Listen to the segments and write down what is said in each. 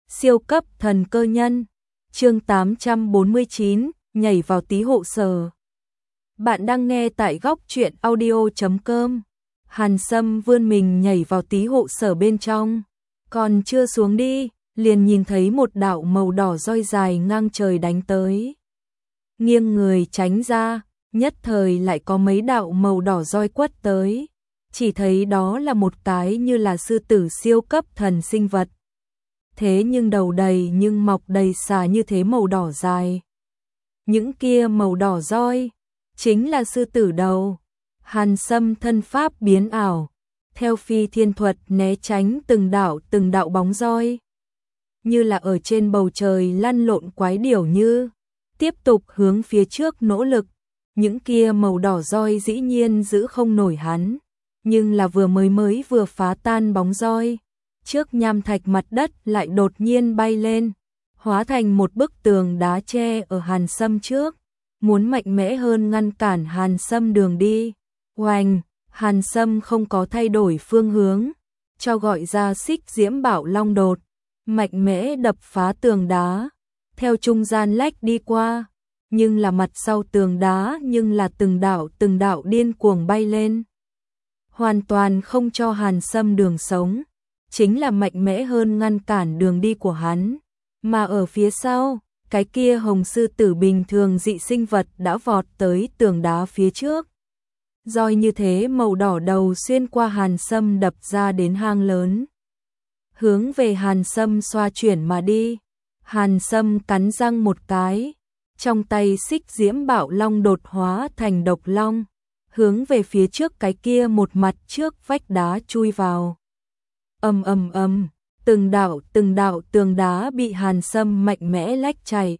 Siêu cấp thần cơ nhân. Chương 849, nhảy vào tí hộ sở. Bạn đang nghe tại góc truyện audio.com. Hàn Sâm vươn mình nhảy vào tí hộ sở bên trong, còn chưa xuống đi, liền nhìn thấy một đạo màu đỏ roi dài ngang trời đánh tới. Nghiêng người tránh ra, nhất thời lại có mấy đạo màu đỏ roi quất tới, chỉ thấy đó là một cái như là sư tử siêu cấp thần sinh vật. Thế nhưng đầu đầy nhưng mọc đầy xà như thế màu đỏ dài. Những kia màu đỏ roi, chính là sư tử đầu. Hàn Sâm thân pháp biến ảo, theo phi thiên thuật né tránh từng đạo bóng roi. Như là ở trên bầu trời lăn lộn quái điểu như, tiếp tục hướng phía trước nỗ lực. Những kia màu đỏ roi dĩ nhiên giữ không nổi hắn, nhưng là vừa phá tan bóng roi. Trước nham thạch mặt đất lại đột nhiên bay lên, hóa thành một bức tường đá che ở Hàn Sâm trước, muốn mạnh mẽ hơn ngăn cản Hàn Sâm đường đi. Oanh, Hàn Sâm không có thay đổi phương hướng, cho gọi ra xích diễm bảo long đột, mạnh mẽ đập phá tường đá, theo trung gian lách đi qua, nhưng là mặt sau tường đá nhưng là từng đạo điên cuồng bay lên, hoàn toàn không cho Hàn Sâm đường sống, chính là mạnh mẽ hơn ngăn cản đường đi của hắn. Mà ở phía sau, cái kia hồng sư tử bình thường dị sinh vật đã vọt tới tường đá phía trước. Roi như thế màu đỏ đầu xuyên qua Hàn Sâm đập ra đến hang lớn, hướng về Hàn Sâm xoa chuyển mà đi. Hàn Sâm cắn răng một cái, trong tay xích diễm bảo long đột hóa thành độc long, hướng về phía trước cái kia một mặt trước vách đá chui vào. Ầm ầm ầm, từng đạo tường đá bị Hàn Sâm mạnh mẽ lách chạy.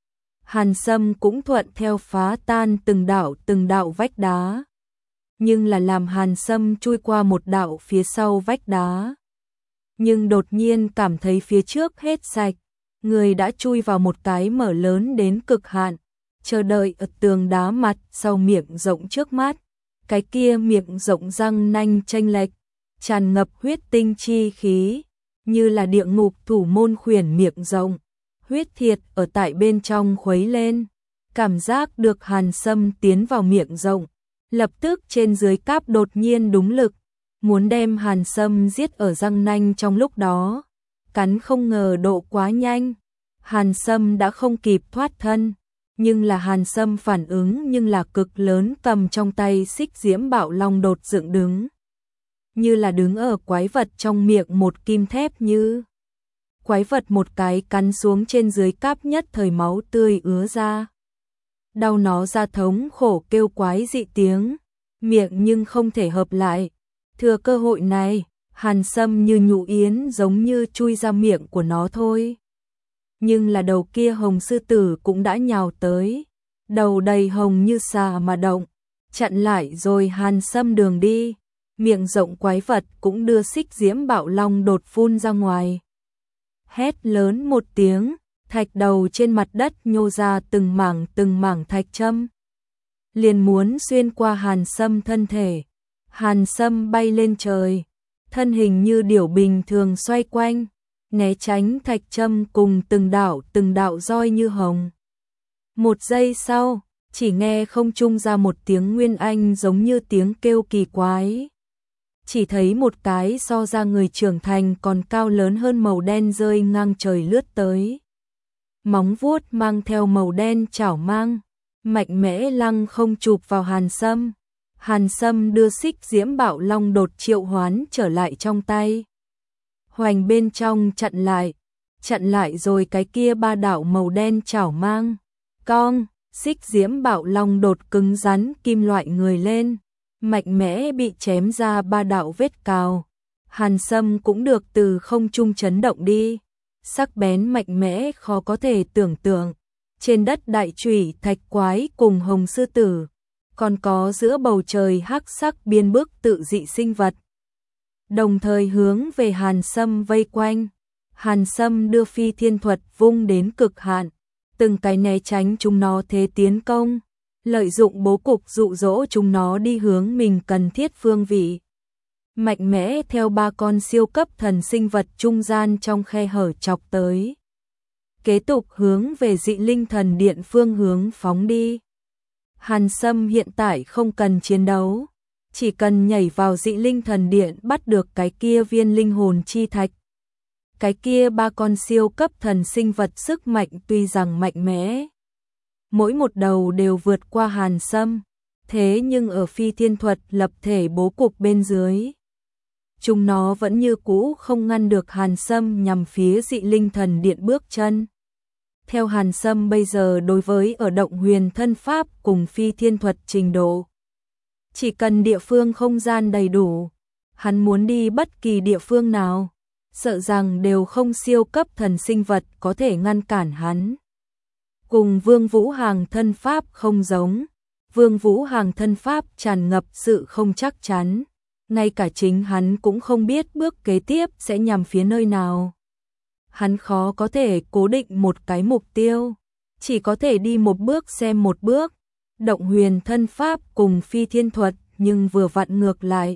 Hàn Sâm cũng thuận theo phá tan từng đạo vách đá, nhưng là làm Hàn Sâm chui qua một đạo phía sau vách đá, nhưng đột nhiên cảm thấy phía trước hết sạch, người đã chui vào một cái mở lớn đến cực hạn, chờ đợi ở tường đá mặt sau miệng rộng trước mắt. Cái kia miệng rộng răng nanh chênh lệch, tràn ngập huyết tinh chi khí, như là địa ngục thủ môn khuyển miệng rộng, huyết thiệt ở tại bên trong khuấy lên. Cảm giác được Hàn Sâm tiến vào miệng rộng, lập tức trên dưới cáp đột nhiên đúng lực, muốn đem Hàn Sâm giết ở răng nanh trong lúc đó. Cắn không ngờ độ quá nhanh, Hàn Sâm đã không kịp thoát thân, nhưng là Hàn Sâm phản ứng nhưng là cực lớn, cầm trong tay xích diễm bảo long đột dựng đứng, như là đứng ở quái vật trong miệng một kim thép như. Quái vật một cái cắn xuống trên dưới cáp, nhất thời máu tươi ứa ra. Đau nó ra thống khổ kêu quái dị tiếng, miệng nhưng không thể hợp lại. Thừa cơ hội này, Hàn Sâm như nhũ yến giống như chui ra miệng của nó thôi. Nhưng là đầu kia hồng sư tử cũng đã nhào tới, đầu đầy hồng như xà mà động, chặn lại rồi Hàn Sâm đường đi. Miệng rộng quái vật cũng đưa xích diễm bảo long đột phun ra ngoài. Hét lớn một tiếng, thạch đầu trên mặt đất nhô ra từng mảng thạch châm, liền muốn xuyên qua Hàn Sâm thân thể. Hàn Sâm bay lên trời, thân hình như điểu bình thường xoay quanh, né tránh thạch châm cùng từng đạo roi như hồng. Một giây sau, chỉ nghe không trung ra một tiếng nguyên anh giống như tiếng kêu kỳ quái. Chỉ thấy một cái so ra người trưởng thành còn cao lớn hơn màu đen rơi ngang trời lướt tới. Móng vuốt mang theo màu đen chảo mang, mạnh mẽ lăng không chụp vào Hàn Sâm. Hàn Sâm đưa xích diễm bảo long đột triệu hoán trở lại trong tay. Hoành bên trong chặn lại rồi cái kia ba đạo màu đen chảo mang. Cong, xích diễm bảo long đột cứng rắn kim loại người lên, mạnh mẽ bị chém ra ba đạo vết cào. Hàn Sâm cũng được từ không trung chấn động đi, sắc bén mạnh mẽ khó có thể tưởng tượng. Trên đất đại chủy thạch quái cùng hồng sư tử, còn có giữa bầu trời hắc sắc biên bức tự dị sinh vật, đồng thời hướng về Hàn Sâm vây quanh. Hàn Sâm đưa phi thiên thuật vung đến cực hạn, từng cái né tránh chúng nó thế tiến công, lợi dụng bố cục dụ dỗ chúng nó đi hướng mình cần thiết phương vị. mạnh mẽ theo ba con siêu cấp thần sinh vật trung gian trong khe hở chọc tới. Kế tục hướng về Dị Linh Thần Điện phương hướng phóng đi. Hàn Sâm hiện tại không cần chiến đấu, chỉ cần nhảy vào Dị Linh Thần Điện bắt được cái kia viên linh hồn chi thạch. Cái kia ba con siêu cấp thần sinh vật sức mạnh tuy rằng mạnh mẽ, mỗi một đầu đều vượt qua Hàn Sâm, thế nhưng ở phi thiên thuật lập thể bố cục bên dưới, chúng nó vẫn như cũ không ngăn được Hàn Sâm nhằm phía Dị Linh Thần Điện bước chân. Theo Hàn Sâm bây giờ đối với ở động huyền thân pháp cùng phi thiên thuật trình độ, chỉ cần địa phương không gian đầy đủ, hắn muốn đi bất kỳ địa phương nào, sợ rằng đều không siêu cấp thần sinh vật có thể ngăn cản hắn. Cùng Vương Vũ Hàng thân pháp không giống, Vương Vũ Hàng thân pháp tràn ngập sự không chắc chắn, ngay cả chính hắn cũng không biết bước kế tiếp sẽ nhằm phía nơi nào. Hắn khó có thể cố định một cái mục tiêu, chỉ có thể đi một bước xem một bước. Động huyền thân pháp cùng phi thiên thuật nhưng vừa vặn ngược lại.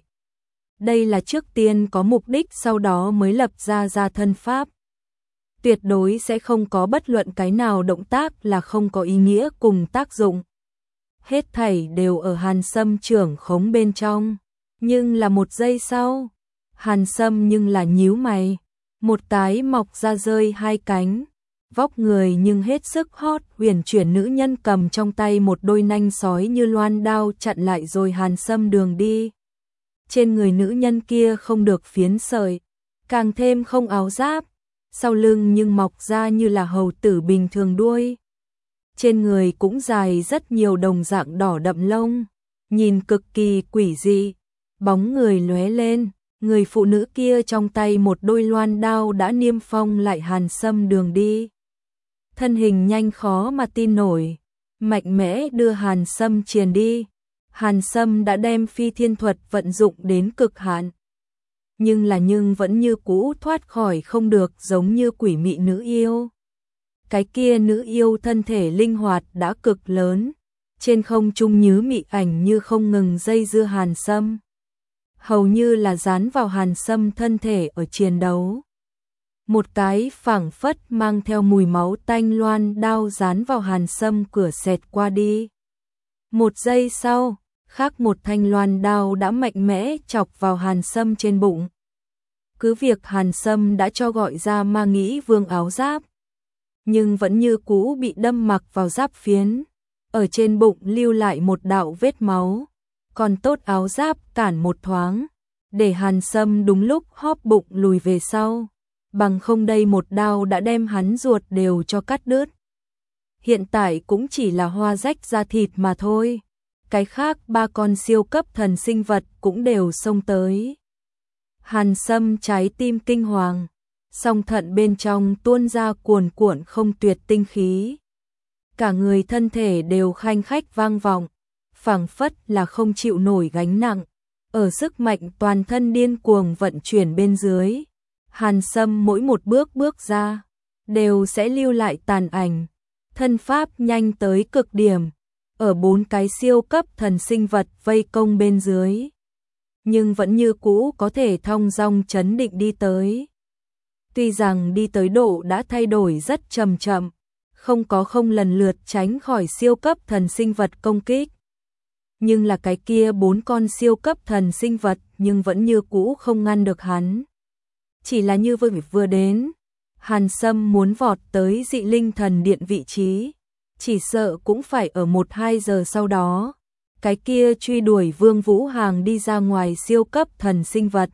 Đây là trước tiên có mục đích sau đó mới lập ra thân pháp. Tuyệt đối sẽ không có bất luận cái nào động tác là không có ý nghĩa cùng tác dụng. Hết thảy đều ở Hàn Sâm trưởng khống bên trong. Nhưng là một giây sau, Hàn Sâm nhưng là nhíu mày. Một cái mọc ra rơi hai cánh, vóc người nhưng hết sức hot huyền chuyển nữ nhân cầm trong tay một đôi nanh sói như loan đao chặn lại rồi Hàn Sâm đường đi. Trên người nữ nhân kia không được phiến sợi, càng thêm không áo giáp, sau lưng nhưng mọc ra như là hầu tử bình thường đuôi. Trên người cũng dài rất nhiều đồng dạng đỏ đậm lông, nhìn cực kỳ quỷ dị, bóng người lóe lên. Người phụ nữ kia trong tay một đôi loan đao đã niêm phong lại Hàn Sâm đường đi. Thân hình nhanh khó mà tin nổi, mạnh mẽ đưa Hàn Sâm triền đi. Hàn Sâm đã đem phi thiên thuật vận dụng đến cực hạn. Nhưng vẫn như cũ thoát khỏi không được, giống như quỷ mị nữ yêu. Cái kia nữ yêu thân thể linh hoạt đã cực lớn, trên không trung nhứ mị ảnh như không ngừng dây dưa Hàn Sâm. Hầu như là dán vào Hàn Sâm thân thể ở chiến đấu. Một cái phảng phất mang theo mùi máu tanh loan đao dán vào Hàn Sâm cửa xẹt qua đi. Một giây sau, khác một thanh loan đao đã mạnh mẽ chọc vào Hàn Sâm trên bụng. Cứ việc Hàn Sâm đã cho gọi ra ma nghĩ vương áo giáp, nhưng vẫn như cũ bị đâm mặc vào giáp phiến, ở trên bụng lưu lại một đạo vết máu. Còn tốt áo giáp cản một thoáng, để Hàn Sâm đúng lúc hóp bụng lùi về sau, bằng không đây một đao đã đem hắn ruột đều cho cắt đứt. Hiện tại cũng chỉ là hoa rách da thịt mà thôi, cái khác ba con siêu cấp thần sinh vật cũng đều xông tới. Hàn Sâm trái tim kinh hoàng, song thận bên trong tuôn ra cuồn cuộn không tuyệt tinh khí. Cả người thân thể đều khanh khách vang vọng, phảng phất là không chịu nổi gánh nặng, ở sức mạnh toàn thân điên cuồng vận chuyển bên dưới. Hàn Sâm mỗi một bước ra, đều sẽ lưu lại tàn ảnh, thân pháp nhanh tới cực điểm, ở bốn cái siêu cấp thần sinh vật vây công bên dưới. Nhưng vẫn như cũ có thể thong dong chấn định đi tới. Tuy rằng đi tới độ đã thay đổi rất chậm, không lần lượt tránh khỏi siêu cấp thần sinh vật công kích. Nhưng là cái kia bốn con siêu cấp thần sinh vật nhưng vẫn như cũ không ngăn được hắn. Chỉ là như vừa đến, Hàn Sâm muốn vọt tới Dị Linh Thần Điện vị trí, chỉ sợ cũng phải ở 1-2 giờ sau đó. Cái kia truy đuổi Vương Vũ Hàng đi ra ngoài siêu cấp thần sinh vật,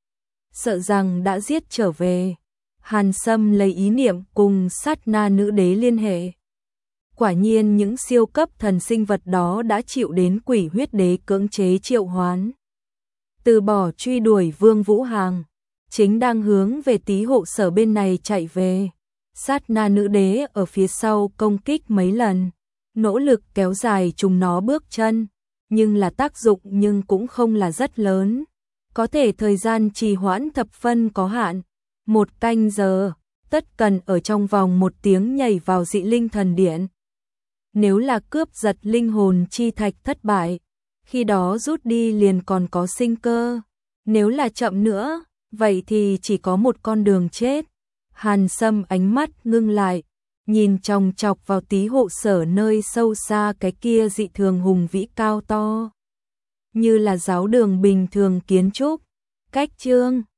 sợ rằng đã giết trở về. Hàn Sâm lấy ý niệm cùng Sát Na Nữ Đế liên hệ. Quả nhiên những siêu cấp thần sinh vật đó đã chịu đến Quỷ Huyết Đế cưỡng chế triệu hoán. Từ bỏ truy đuổi Vương Vũ Hàng, chính đang hướng về Tý Hộ Sở bên này chạy về. Sát Na Nữ Đế ở phía sau công kích mấy lần, nỗ lực kéo dài chúng nó bước chân, nhưng là tác dụng nhưng cũng không là rất lớn. Có thể thời gian trì hoãn thập phân có hạn, 1 canh giờ, tất cần ở trong vòng 1 tiếng nhảy vào Dị Linh Thần Điện. Nếu là cướp giật linh hồn chi thạch thất bại, khi đó rút đi liền còn có sinh cơ. Nếu là chậm nữa, vậy thì chỉ có một con đường chết. Hàn Sâm ánh mắt ngưng lại, nhìn chòng chọc vào tí hộ sở nơi sâu xa cái kia dị thường hùng vĩ cao to. Như là giáo đường bình thường kiến trúc. Cách chương